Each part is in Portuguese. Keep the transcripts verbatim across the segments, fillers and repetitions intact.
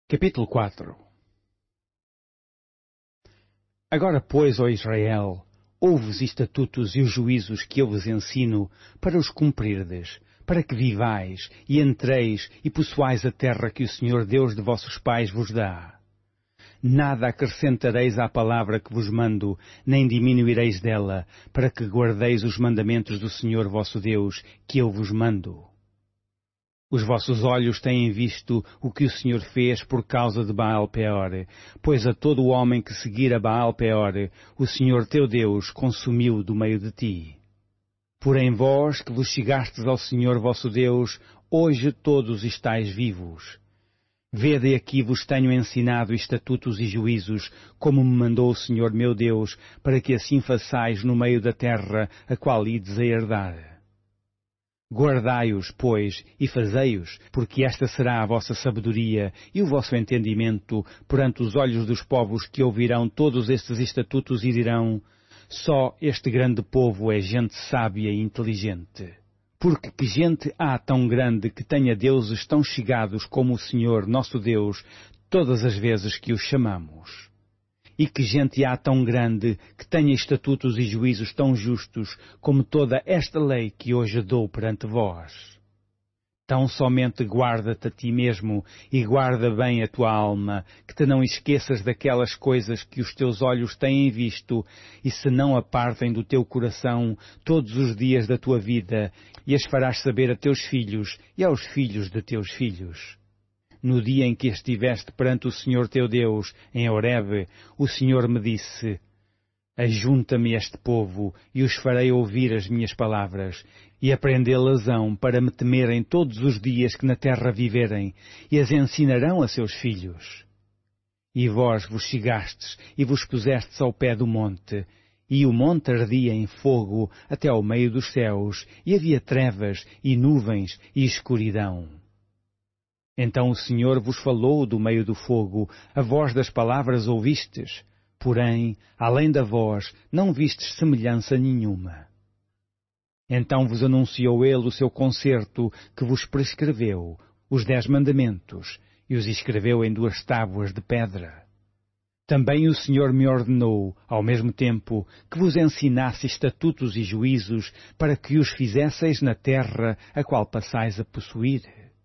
Capítulo quatro. Agora, pois, ó Israel, ouve os estatutos e os juízos que eu vos ensino para os cumprirdes, para que vivais e entreis e possuais a terra que o Senhor Deus de vossos pais vos dá. Nada acrescentareis à palavra que vos mando, nem diminuireis dela, para que guardeis os mandamentos do Senhor vosso Deus, que eu vos mando. Os vossos olhos têm visto o que o Senhor fez por causa de Baal-Peor, pois a todo o homem que seguir a Baal-Peor, o Senhor teu Deus consumiu do meio de ti. Porém vós, que vos chegastes ao Senhor vosso Deus, hoje todos estáis vivos. Vede aqui vos tenho ensinado estatutos e juízos, como me mandou o Senhor meu Deus, para que assim façais no meio da terra, a qual ides a herdar. Guardai-os, pois, e fazei-os, porque esta será a vossa sabedoria e o vosso entendimento perante os olhos dos povos que ouvirão todos estes estatutos e dirão: só este grande povo é gente sábia e inteligente. Porque que gente há tão grande que tenha deuses tão chegados como o Senhor, nosso Deus, todas as vezes que os chamamos? E que gente há tão grande que tenha estatutos e juízos tão justos como toda esta lei que hoje dou perante vós? Tão somente guarda-te a ti mesmo e guarda bem a tua alma, que te não esqueças daquelas coisas que os teus olhos têm visto e se não apartem do teu coração todos os dias da tua vida, e as farás saber a teus filhos e aos filhos de teus filhos. No dia em que estiveste perante o Senhor teu Deus, em Horebe, o Senhor me disse: ajunta-me este povo, e os farei ouvir as minhas palavras, e aprendê-las-ão para me temerem todos os dias que na terra viverem, e as ensinarão a seus filhos. E vós vos chegastes, e vos pusestes ao pé do monte, e o monte ardia em fogo até ao meio dos céus, e havia trevas, e nuvens, e escuridão. Então o Senhor vos falou do meio do fogo, a voz das palavras ouvistes, porém, além da voz, não vistes semelhança nenhuma. Então vos anunciou ele o seu concerto, que vos prescreveu, os dez mandamentos, e os escreveu em duas tábuas de pedra. Também o Senhor me ordenou, ao mesmo tempo, que vos ensinasse estatutos e juízos, para que os fizesseis na terra a qual passais a possuir.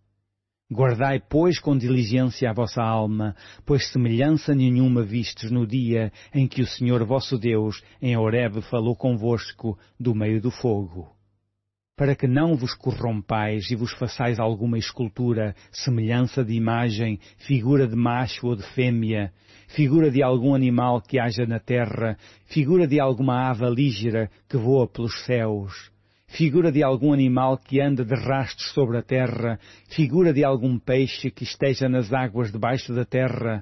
Guardai, pois, com diligência a vossa alma, pois semelhança nenhuma vistes no dia em que o Senhor vosso Deus, em Horebe, falou convosco do meio do fogo. Para que não vos corrompais e vos façais alguma escultura, semelhança de imagem, figura de macho ou de fêmea, figura de algum animal que haja na terra, figura de alguma ave lígera que voa pelos céus, figura de algum animal que anda de rastros sobre a terra, figura de algum peixe que esteja nas águas debaixo da terra.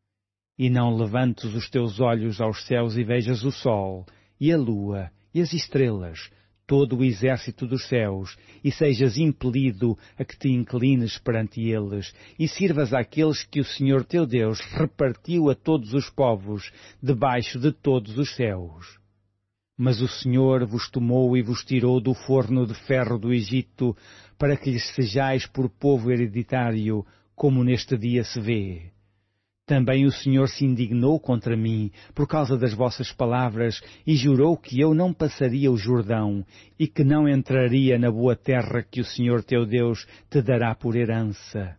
E não levantes os teus olhos aos céus e vejas o sol, e a lua, e as estrelas, todo o exército dos céus, e sejas impelido a que te inclines perante eles, e sirvas àqueles que o Senhor teu Deus repartiu a todos os povos, debaixo de todos os céus. Mas o Senhor vos tomou e vos tirou do forno de ferro do Egito, para que lhes sejais por povo hereditário, como neste dia se vê. Também o Senhor se indignou contra mim, por causa das vossas palavras, e jurou que eu não passaria o Jordão, e que não entraria na boa terra que o Senhor teu Deus te dará por herança.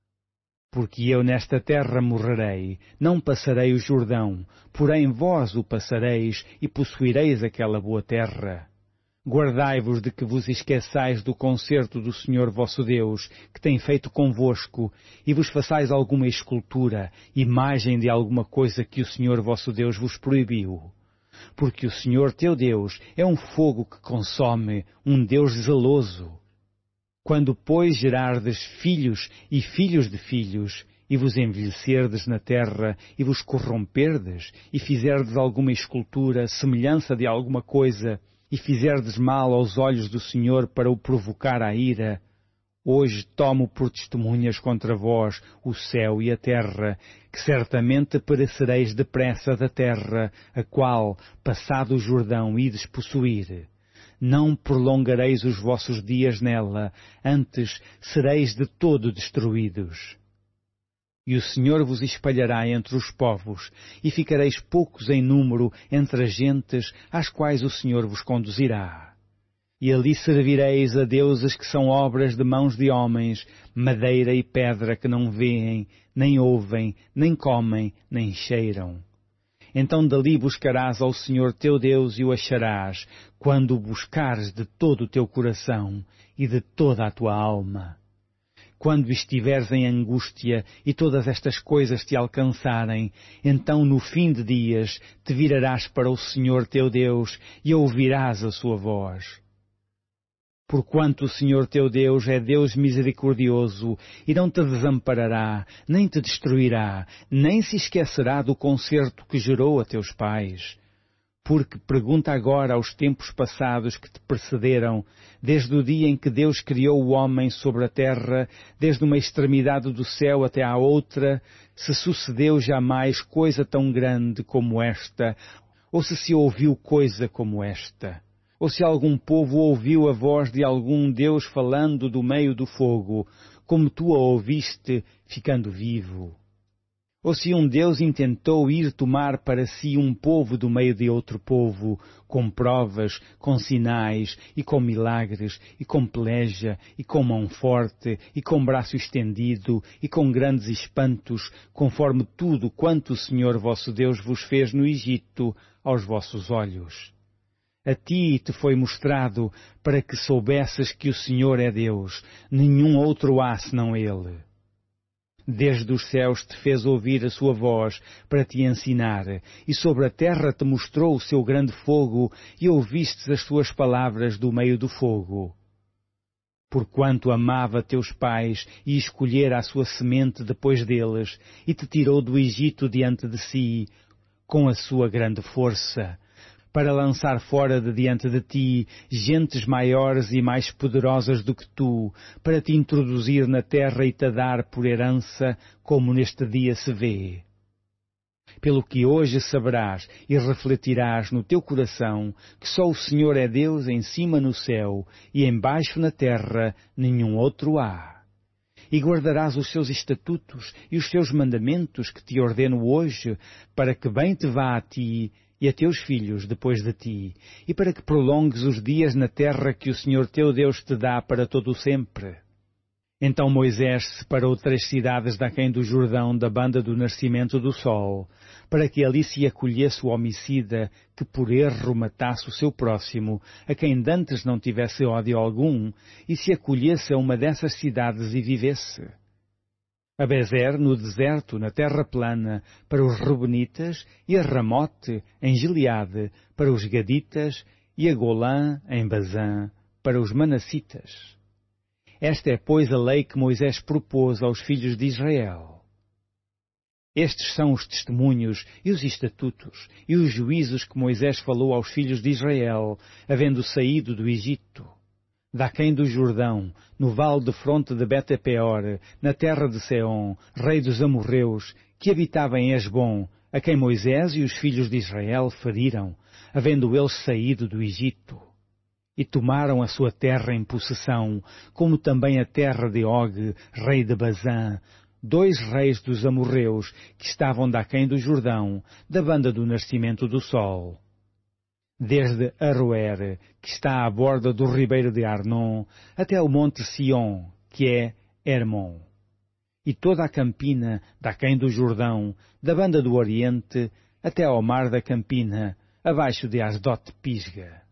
Porque eu nesta terra morrerei, não passarei o Jordão, porém vós o passareis e possuireis aquela boa terra. Guardai-vos de que vos esqueçais do concerto do Senhor vosso Deus, que tem feito convosco, e vos façais alguma escultura, imagem de alguma coisa que o Senhor vosso Deus vos proibiu. Porque o Senhor teu Deus é um fogo que consome, um Deus zeloso. Quando, pois, gerardes filhos e filhos de filhos, e vos envelhecerdes na terra, e vos corromperdes, e fizerdes alguma escultura, semelhança de alguma coisa, e fizerdes mal aos olhos do Senhor para o provocar à ira, hoje tomo por testemunhas contra vós o céu e a terra, que certamente perecereis depressa da terra, a qual, passado o Jordão, ides possuir. Não prolongareis os vossos dias nela, antes sereis de todo destruídos. E o Senhor vos espalhará entre os povos, e ficareis poucos em número entre as gentes às quais o Senhor vos conduzirá. E ali servireis a deuses que são obras de mãos de homens, madeira e pedra que não veem, nem ouvem, nem comem, nem cheiram. Então dali buscarás ao Senhor teu Deus e o acharás, quando o buscares de todo o teu coração e de toda a tua alma. Quando estiveres em angústia e todas estas coisas te alcançarem, então no fim de dias te virarás para o Senhor teu Deus e ouvirás a sua voz. Porquanto o Senhor teu Deus é Deus misericordioso e não te desamparará, nem te destruirá, nem se esquecerá do concerto que jurou a teus pais. Porque pergunta agora aos tempos passados que te precederam, desde o dia em que Deus criou o homem sobre a terra, desde uma extremidade do céu até à outra, se sucedeu jamais coisa tão grande como esta, ou se se ouviu coisa como esta. Ou se algum povo ouviu a voz de algum Deus falando do meio do fogo, como tu a ouviste, ficando vivo. Ou se um Deus intentou ir tomar para si um povo do meio de outro povo, com provas, com sinais, e com milagres, e com peleja, e com mão forte, e com braço estendido, e com grandes espantos, conforme tudo quanto o Senhor vosso Deus vos fez no Egito, aos vossos olhos. A ti te foi mostrado para que soubesses que o Senhor é Deus, nenhum outro há senão Ele. Desde os céus te fez ouvir a sua voz para te ensinar, e sobre a terra te mostrou o seu grande fogo, e ouvistes as suas palavras do meio do fogo. Porquanto amava teus pais e escolhera a sua semente depois deles, e te tirou do Egito diante de si, com a sua grande força, para lançar fora de diante de ti gentes maiores e mais poderosas do que tu, para te introduzir na terra e te dar por herança, como neste dia se vê. Pelo que hoje saberás e refletirás no teu coração que só o Senhor é Deus em cima no céu e embaixo na terra nenhum outro há. E guardarás os seus estatutos e os seus mandamentos que te ordeno hoje, para que bem te vá a ti e a teus filhos depois de ti, e para que prolongues os dias na terra que o Senhor teu Deus te dá para todo o sempre. Então Moisés separou três cidades daquém do Jordão da banda do nascimento do sol, para que ali se acolhesse o homicida que por erro matasse o seu próximo, a quem dantes não tivesse ódio algum, e se acolhesse a uma dessas cidades e vivesse. A Bezer, no deserto, na terra plana, para os Rubenitas, e a Ramote, em Gileade, para os Gaditas, e a Golã, em Bazã, para os Manassitas. Esta é, pois, a lei que Moisés propôs aos filhos de Israel. Estes são os testemunhos e os estatutos e os juízos que Moisés falou aos filhos de Israel, havendo saído do Egito. Daquém do Jordão, no vale de fronte de Bete-Peor, na terra de Seom, rei dos amorreus, que habitava em Esbom, a quem Moisés e os filhos de Israel feriram, havendo eles saído do Egito. E tomaram a sua terra em possessão, como também a terra de Og, rei de Bazã, dois reis dos amorreus, que estavam daquém do Jordão, da banda do nascimento do sol. Desde Aroer, que está à borda do ribeiro de Arnon, até o monte Sion, que é Hermon. E toda a campina, daquém do Jordão, da banda do Oriente, até ao mar da campina, abaixo de Asdot Pisga.